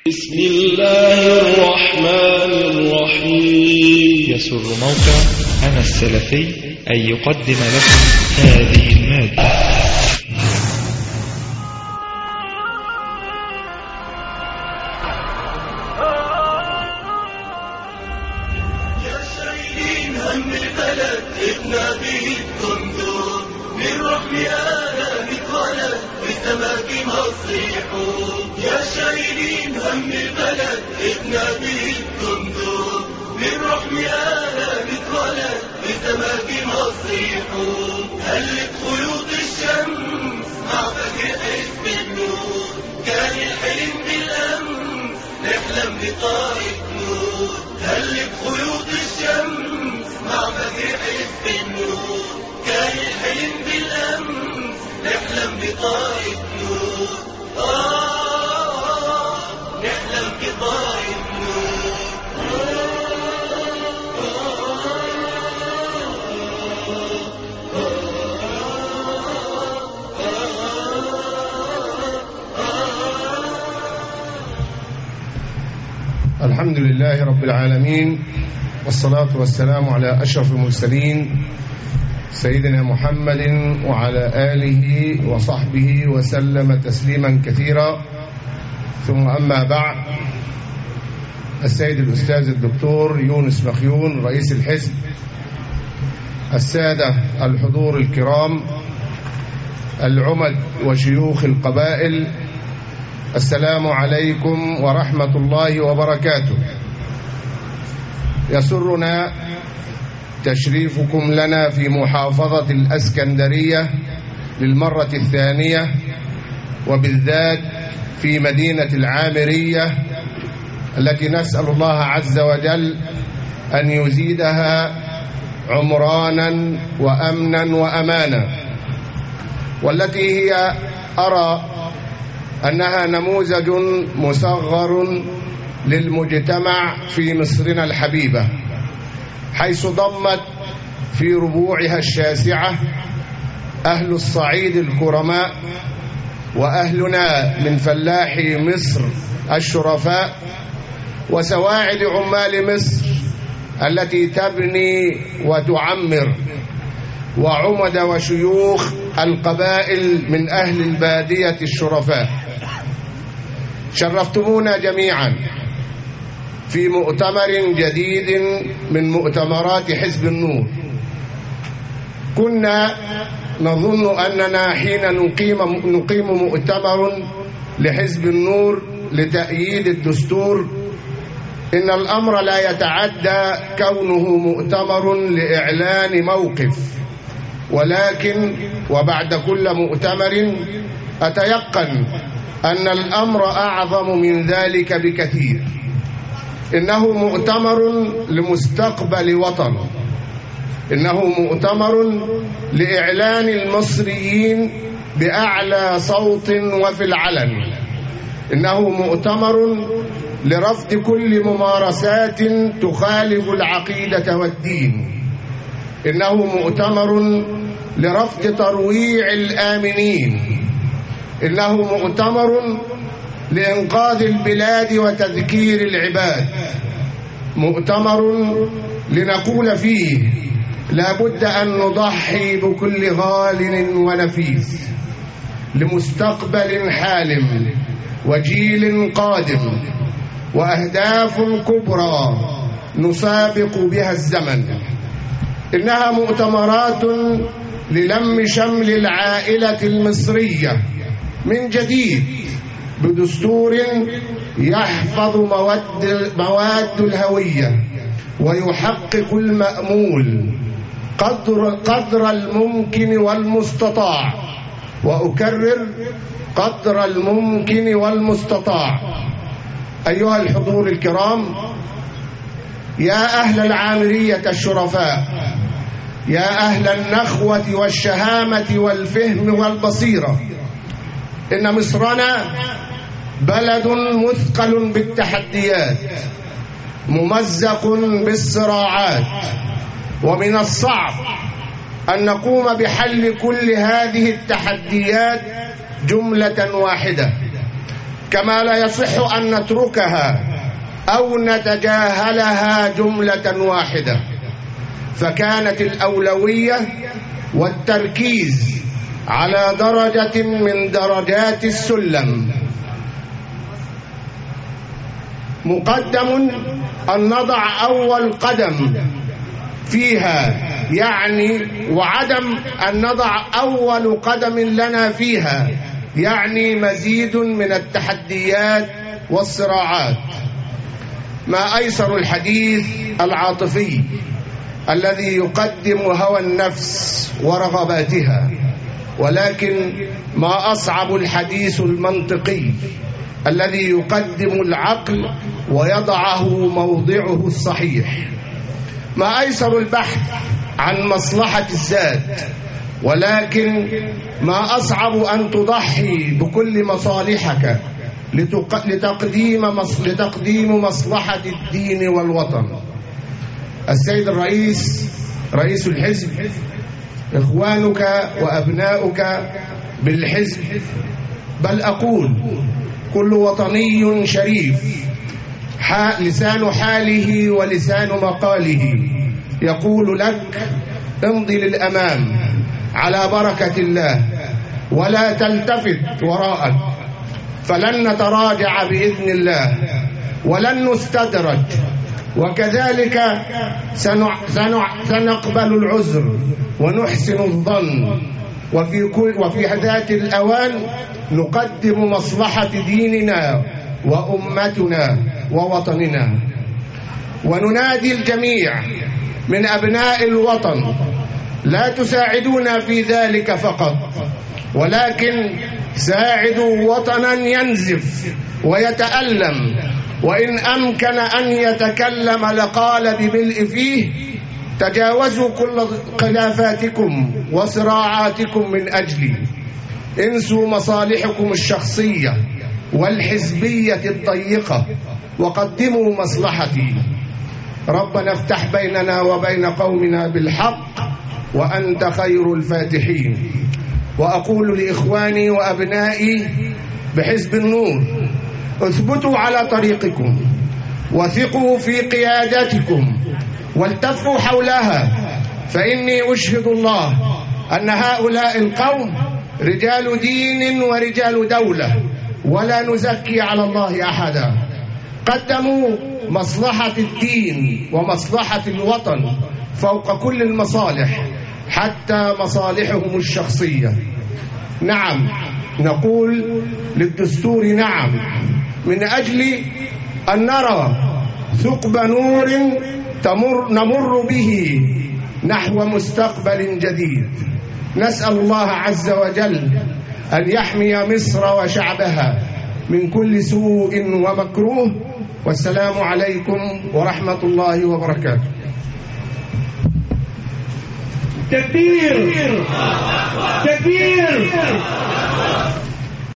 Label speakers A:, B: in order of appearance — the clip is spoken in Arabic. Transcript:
A: بسم الله الرحمن الرحيم.
B: يسر موقع أنا السلفي أن يقدم لكم هذه المادة.
C: يا شايلين هم البلد ابنا به الدندور من رحم آلام اتولد بسماك مصيحون. يا شايلين هم البلد ابنا به الدندور من رحم آلام اتولد بسماك مصيحون. هلت خيوط الشمس مع فجر حزب النور، كان الحلم بالأمس نحلم بطائف نور. هلت خيوط الشمس مع فجر حزب النور، كان الحلم بالأمس نحلم بطائف نور. نحلم بطائف نور.
D: الحمد لله رب العالمين، والصلاة والسلام على أشرف المرسلين سيدنا محمد وعلى آله وصحبه وسلم تسليما كثيرا. ثم أما بعد، السيد الأستاذ الدكتور يونس مخيون رئيس الحزب، السادة الحضور الكرام، العمد وشيوخ القبائل، السلام عليكم ورحمة الله وبركاته. يسرنا تشريفكم لنا في محافظة الإسكندرية للمرة الثانية، وبالذات في مدينة العامرية التي نسأل الله عز وجل أن يزيدها عمرانا وأمنا وأمانا، والتي هي أرى أنها نموذج مصغر للمجتمع في مصرنا الحبيبة، حيث ضمت في ربوعها الشاسعة أهل الصعيد الكرماء، وأهلنا من فلاحي مصر الشرفاء، وسواعد عمال مصر التي تبني وتعمر، وعمد وشيوخ القبائل من أهل البادية الشرفاء. شرفتمونا جميعا في مؤتمر جديد من مؤتمرات حزب النور. كنا نظن أننا حين نقيم مؤتمر لحزب النور لتأييد الدستور إن الأمر لا يتعدى كونه مؤتمر لإعلان موقف، ولكن وبعد كل مؤتمر أتيقن أن الأمر أعظم من ذلك بكثير. إنه مؤتمر لمستقبل وطن، إنه مؤتمر لإعلان المصريين بأعلى صوت وفي العلن، إنه مؤتمر لرفض كل ممارسات تخالف العقيدة والدين، إنه مؤتمر لرفض ترويع الآمنين، إنه مؤتمر لإنقاذ البلاد وتذكير العباد، مؤتمر لنقول فيه لا بد أن نضحي بكل غال ونفيس لمستقبل حالم وجيل قادم وأهداف كبرى نسابق بها الزمن. إنها مؤتمرات للم شمل العائلة المصرية من جديد بدستور يحفظ مواد الهوية ويحقق المأمول قدر الممكن والمستطاع، وأكرر قدر الممكن والمستطاع. أيها الحضور الكرام، يا أهل العامرية الشرفاء، يا أهل النخوة والشهامة والفهم والبصيرة، إن مصرنا بلد مثقل بالتحديات، ممزق بالصراعات، ومن الصعب أن نقوم بحل كل هذه التحديات جملة واحدة. كما لا يصح أن نتركها أو نتجاهلها جملة واحدة، فكانت الأولوية والتركيز على درجة من درجات السلم مقدم أن نضع أول قدم فيها، يعني وعدم أن نضع أول قدم لنا فيها يعني مزيد من التحديات والصراعات. ما أيسر الحديث العاطفي الذي يقدم هوى النفس ورغباتها، ولكن ما أصعب الحديث المنطقي الذي يقدم العقل ويضعه موضعه الصحيح. ما أيسر البحث عن مصلحة الذات، ولكن ما أصعب أن تضحي بكل مصالحك لتقديم مصلحة الدين والوطن. السيد الرئيس رئيس الحزب، إخوانك وأبناؤك بالحزب، بل أقول كل وطني شريف لسان حاله ولسان مقاله يقول لك امضي للأمام على بركة الله ولا تلتفت وراءك، فلن نتراجع بإذن الله ولن نستدرج، وكذلك سنقبل العذر ونحسن الظن، وفي ذات الأوان نقدم مصلحة ديننا وأمتنا ووطننا. وننادي الجميع من أبناء الوطن لا تساعدونا في ذلك فقط، ولكن ساعدوا وطنا ينزف ويتألم، وإن أمكن أن يتكلم لقال بملء فيه. تجاوزوا كل خلافاتكم وصراعاتكم من أجلي، انسوا مصالحكم الشخصية والحزبية الضيقة وقدموا مصلحتي. ربنا افتح بيننا وبين قومنا بالحق وأنت خير الفاتحين. وأقول لإخواني وأبنائي بحزب النور: اثبتوا على طريقكم وثقوا في قيادتكم والتفوا حولها، فإني أشهد الله أن هؤلاء القوم رجال دين ورجال دولة، ولا نزكي على الله أحدا. قدموا مصلحة الدين ومصلحة الوطن فوق كل المصالح، حتى مصالحهم الشخصية. نعم، نقول للدستور نعم، من أجل أن نرى ثقب نور نمر به نحو مستقبل جديد. نسأل الله عز وجل أن يحمي مصر وشعبها من كل سوء ومكروه، والسلام عليكم ورحمة الله وبركاته.
E: تكبير تكبير